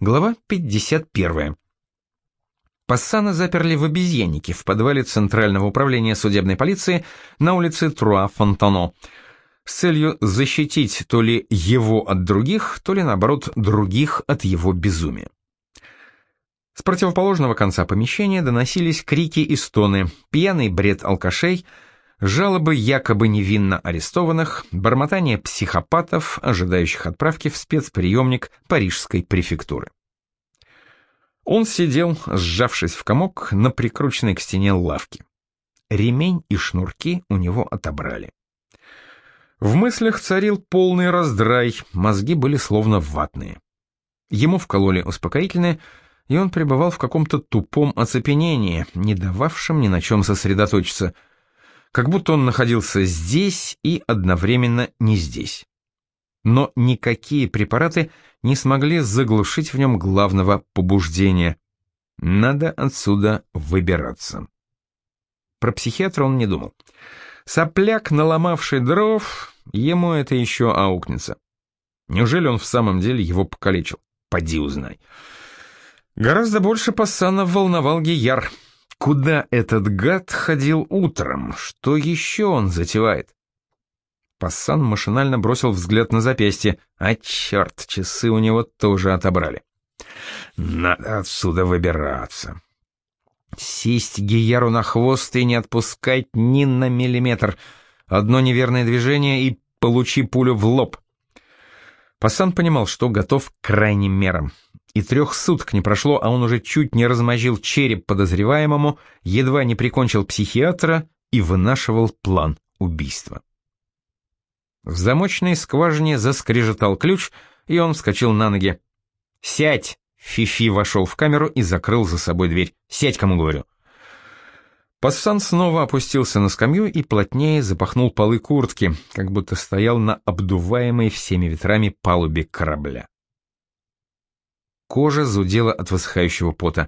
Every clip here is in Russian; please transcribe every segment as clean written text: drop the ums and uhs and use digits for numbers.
Глава 51. Пассана заперли в обезьяннике в подвале Центрального управления судебной полиции на улице Труа-Фонтано с целью защитить то ли его от других, то ли, наоборот, других от его безумия. С противоположного конца помещения доносились крики и стоны, пьяный бред алкашей, жалобы якобы невинно арестованных, бормотание психопатов, ожидающих отправки в спецприемник Парижской префектуры. Он сидел, сжавшись в комок, на прикрученной к стене лавке. Ремень и шнурки у него отобрали. В мыслях царил полный раздрай, мозги были словно ватные. Ему вкололи успокоительное, и он пребывал в каком-то тупом оцепенении, не дававшем ни на чем сосредоточиться, как будто он находился здесь и одновременно не здесь. Но никакие препараты не смогли заглушить в нем главного побуждения. Надо отсюда выбираться. Про психиатра он не думал. Сопляк, наломавший дров, ему это еще аукнется. Неужели он в самом деле его покалечил? Поди узнай. Гораздо больше Пассана волновал Гияр. Куда этот гад ходил утром? Что еще он затевает? Пассан машинально бросил взгляд на запястье. А черт, часы у него тоже отобрали. Надо отсюда выбираться. Сесть Гияру на хвост и не отпускать ни на миллиметр. Одно неверное движение и получи пулю в лоб. Пассан понимал, что готов к крайним мерам. И 3 суток не прошло, а он уже чуть не размозжил череп подозреваемому, едва не прикончил психиатра и вынашивал план убийства. В замочной скважине заскрежетал ключ, и он вскочил на ноги. «Сядь!» — Фифи вошел в камеру и закрыл за собой дверь. «Сядь, кому говорю!» Пассан снова опустился на скамью и плотнее запахнул полы куртки, как будто стоял на обдуваемой всеми ветрами палубе корабля. Кожа зудела от высыхающего пота.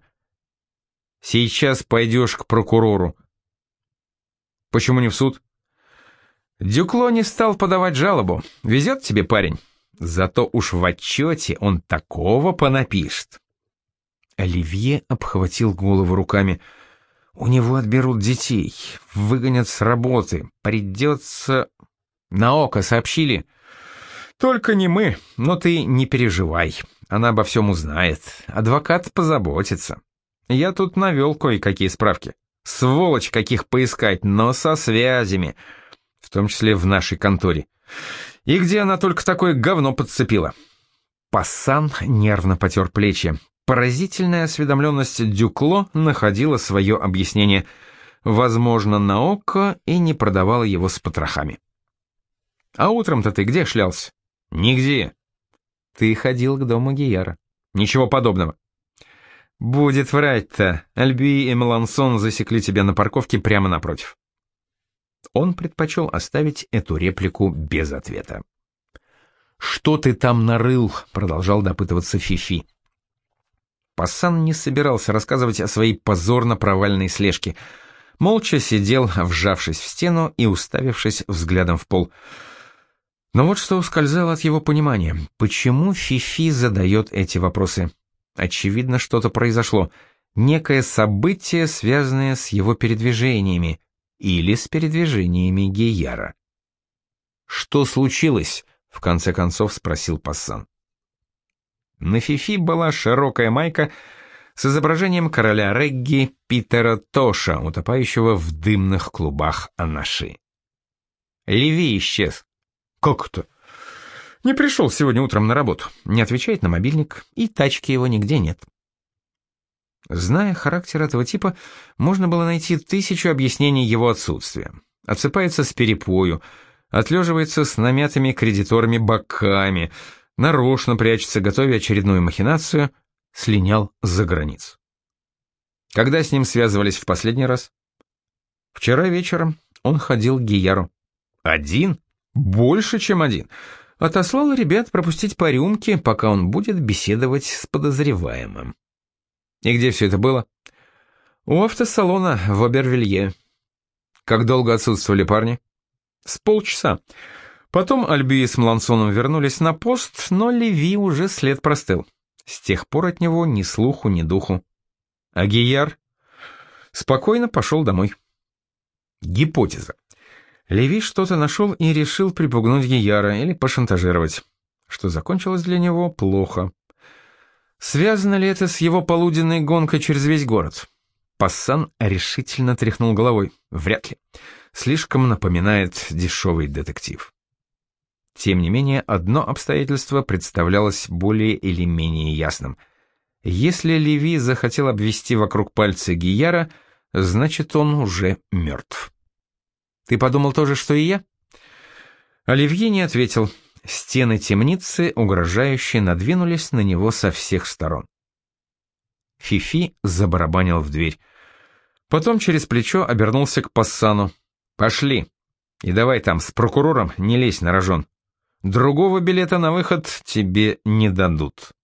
«Сейчас пойдешь к прокурору». «Почему не в суд?» «Дюкло не стал подавать жалобу. Везет тебе, парень. Зато уж в отчете он такого понапишет». Оливье обхватил голову руками. «У него отберут детей, выгонят с работы, придется...» «На око сообщили?» «Только не мы, но ты не переживай. Она обо всем узнает. Адвокат позаботится. Я тут навел кое-какие справки. Сволочь каких поискать, но со связями, в том числе в нашей конторе. И где она только такое говно подцепила?» Пассан нервно потер плечи. Поразительная осведомленность Дюкло находила свое объяснение. Возможно, на око и не продавала его с потрохами. «А утром-то ты где шлялся?» «Нигде». «Ты ходил к дому Гияра». «Ничего подобного». «Будет врать-то. Альби и Мелансон засекли тебя на парковке прямо напротив». Он предпочел оставить эту реплику без ответа. «Что ты там нарыл?» — продолжал допытываться Фифи. Пассан не собирался рассказывать о своей позорно провальной слежке. Молча сидел, вжавшись в стену и уставившись взглядом в пол. Но вот что ускользало от его понимания. Почему Фифи задает эти вопросы? Очевидно, что-то произошло. Некое событие, связанное с его передвижениями. Или с передвижениями Гияра. «Что случилось?» — в конце концов спросил Пассан. На Фифи была широкая майка с изображением короля регги Питера Тоша, утопающего в дымных клубах анаши. Леви исчез. «Как это?» «Не пришел сегодня утром на работу, не отвечает на мобильник, и тачки его нигде нет». Зная характер этого типа, можно было найти 1000 объяснений его отсутствия. Отсыпается с перепою, отлеживается с намятыми кредиторами боками, нарочно прячется, готовя очередную махинацию, слинял за границу. Когда с ним связывались в последний раз? Вчера вечером он ходил к Гияру. Один? Больше, чем один. Отослал ребят пропустить по рюмке, пока он будет беседовать с подозреваемым. И где все это было? У автосалона в Обервилье. Как долго отсутствовали парни? С полчаса. Потом Альби с Мелансоном вернулись на пост, но Леви уже след простыл. С тех пор от него ни слуху, ни духу. А Гияр спокойно пошел домой. Гипотеза. Леви что-то нашел и решил припугнуть Гияра или пошантажировать, что закончилось для него плохо. Связано ли это с его полуденной гонкой через весь город? Пассан решительно тряхнул головой. Вряд ли. Слишком напоминает дешевый детектив. Тем не менее, одно обстоятельство представлялось более или менее ясным. Если Леви захотел обвести вокруг пальца Гияра, значит, он уже мертв. «Ты подумал то же, что и я?» Оливье не ответил. Стены темницы угрожающе надвинулись на него со всех сторон. Фифи забарабанил в дверь. Потом через плечо обернулся к Пассану. «Пошли. И давай там с прокурором не лезь на рожон. Другого билета на выход тебе не дадут».